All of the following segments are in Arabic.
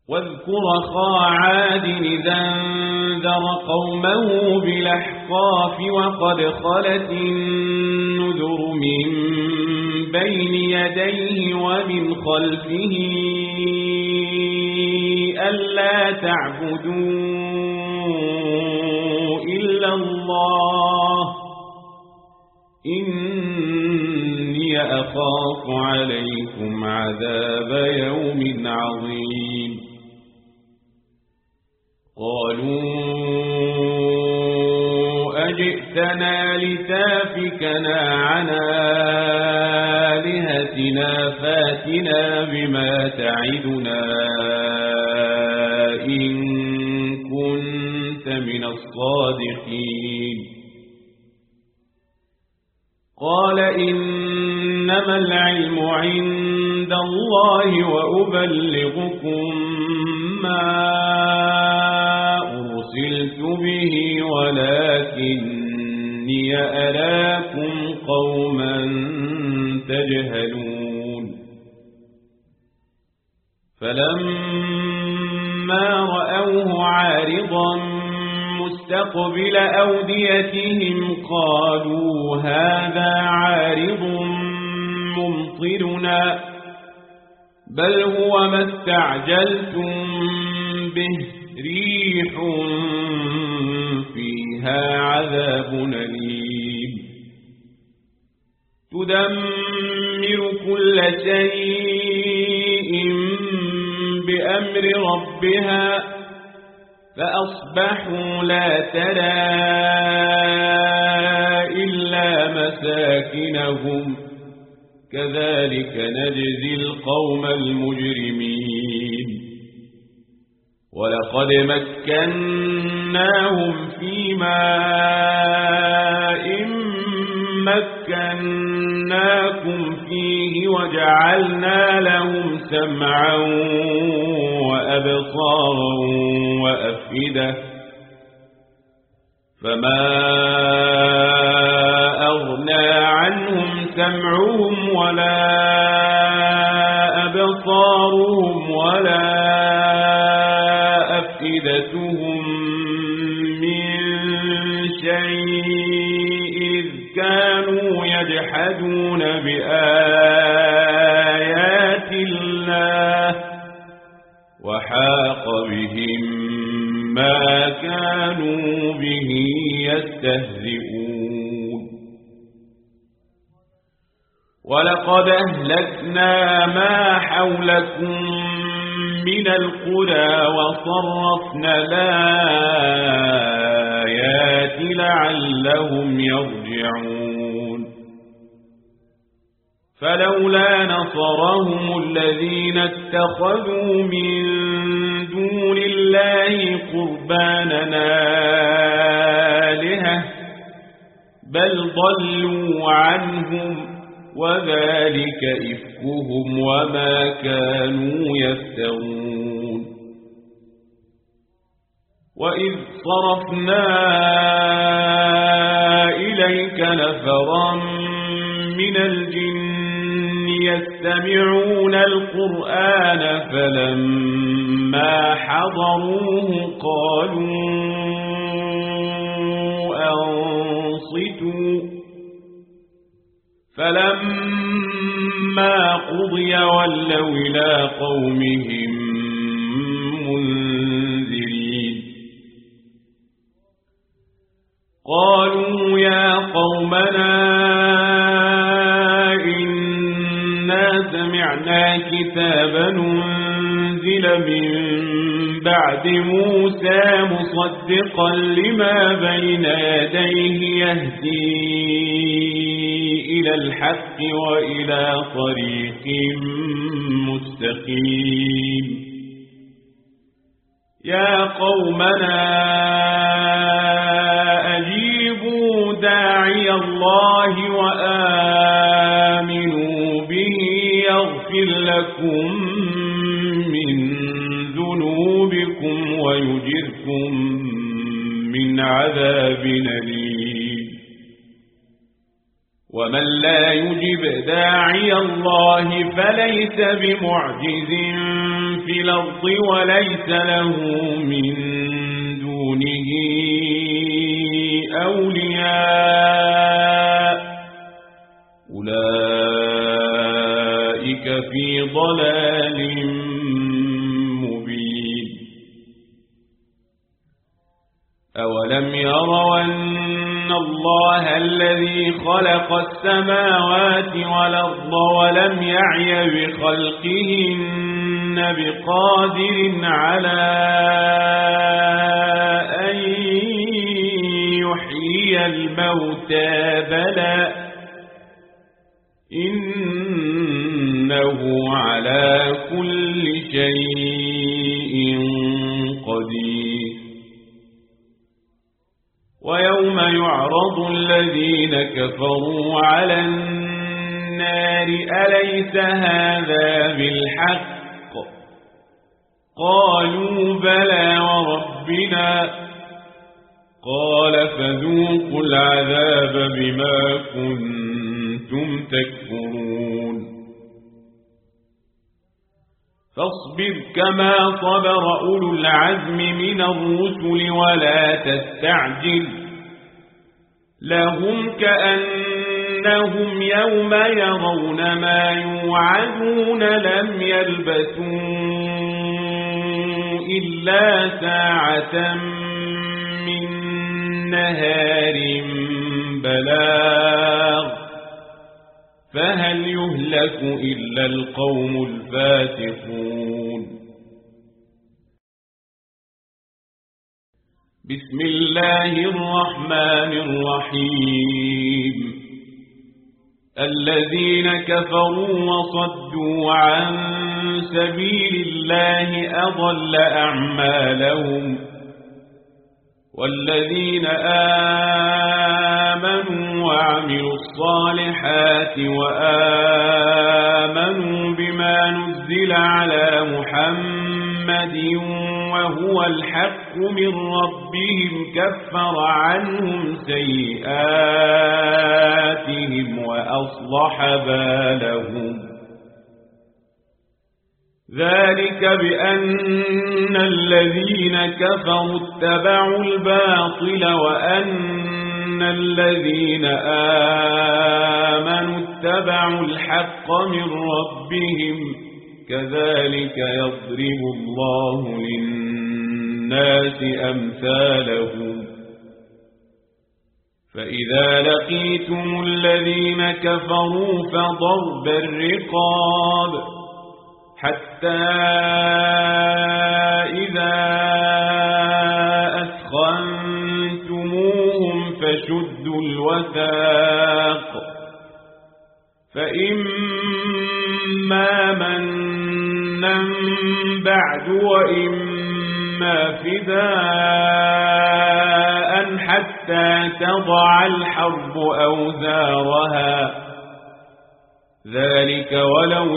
واذكر أخا عاد إذا انذر قومه بالأحقاف وقد خلت النذر من بين يديه ومن خلفه ألا تعبدوا إلا الله إني أخاف عليكم عذاب يوم عظيم قالوا أجئتنا لتافكنا عن آلهتنا فاتنا بما تعدنا إن كنت من الصادقين قال إنما العلم عند الله وأبلغكم ما أرسلت به ولكني أراكم قوما تجهلون فلما رأوه عارضا مستقبل أوديتهم قالوا هذا عارض ممطرنا بل هو ما استعجلتم به ريح فيها عذاب أليم تدمر كل شيء بأمر ربها فأصبحوا لا ترى إلا مساكنهم كذلك نجزي القوم المجرمين ولقد مكناهم في ماء مكناكم فيه وجعلنا لهم سمعا وأبصارا وأفئدة فما أغنى عنهم سمعهم ولا أبصارهم ولا أفئدتهم من شيء إذ كانوا يجحدون بآيات الله وحاق بهم ما كانوا به يستهزئون ولقد أهلكنا ما حولكم من القرى وصرفنا الآيات لعلهم يرجعون فلولا نصرهم الذين اتخذوا من دون الله قربانا آلهة بل ضلوا عنهم وذلك إفكهم وما كانوا يفترون وإذ صرفنا إليك نفرا من الجن يستمعون القرآن فلما حضروه قالوا أنصتوا فلما قضي ولوا إلى قومهم منذرين قالوا يا قومنا إنا سمعنا كتابا أنزل من بعد موسى مصدقا لما بين يديه يهدي إلى الحق وإلى طريق مستقيم يا قومنا أجيبوا داعي الله وآمنوا به يغفر لكم من ذنوبكم ويجركم من عذاب أليم ومن لا يجب داعي الله فليس بمعجز في الأرض وليس له من دونه أولياء أولئك في ضلال مبين أولم يروا أن الله الذي خلق السماوات والأرض ولم يعي بخلقهن بقادر على أن يحيي الموتى بلى إنه على كل شيء قدير ويوم يعرض الذين كفروا على النار أليس هذا بالحق قالوا بلى وربنا قال فذوقوا العذاب بما كنتم تكفرون فاصبر كما صبر أولو العزم من الرسل ولا تستعجل لهم كأنهم يوم يرون ما يوعدون لم يلبثوا إلا ساعة من نهار بلاغ فهل يهلك إلا القوم الفاسقون بسم الله الرحمن الرحيم الذين كفروا وصدوا عن سبيل الله أضل أعمالهم والذين آمنوا وعملوا الصالحات وآمنوا بما نزل على محمد وهو الحق من ربهم كفر عنهم سيئاتهم وأصلح بالهم ذلك بأن الذين كفروا اتبعوا الباطل وأن الذين آمنوا اتبعوا الحق من ربهم كذلك يضرب الله للناس أمثالهم فإذا لقيتم الذين كفروا فضرب الرقاب حتى إذا أثخنتموهم فشدوا الوثاق فإما منا بعد وإما فداء حتى تضع الحرب أوزارها ذلك ولو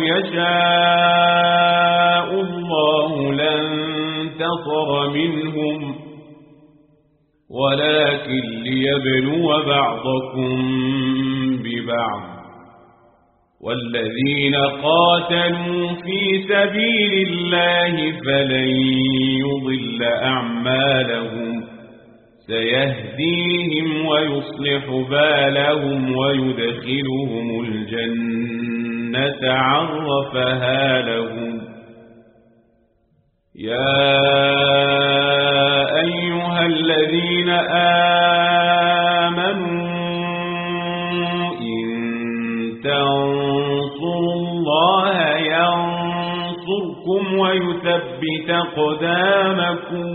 يشاء الله لانتصر منهم ولكن ليبلو بعضكم ببعض والذين قاتلوا في سبيل الله فلن يضل أعمالهم سيهديهم ويصلح بالهم ويدخلهم الجنة عرفها لهم يا أيها الذين آمنوا إن تنصروا الله ينصركم ويثبت أقدامكم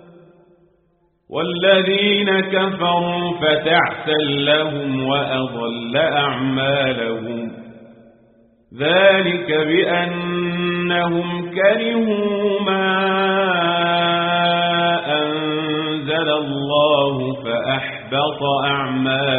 والذين كفروا فتعسا لهم وأضل أعمالهم ذلك بأنهم كرهوا ما أنزل الله فأحبط أعمالهم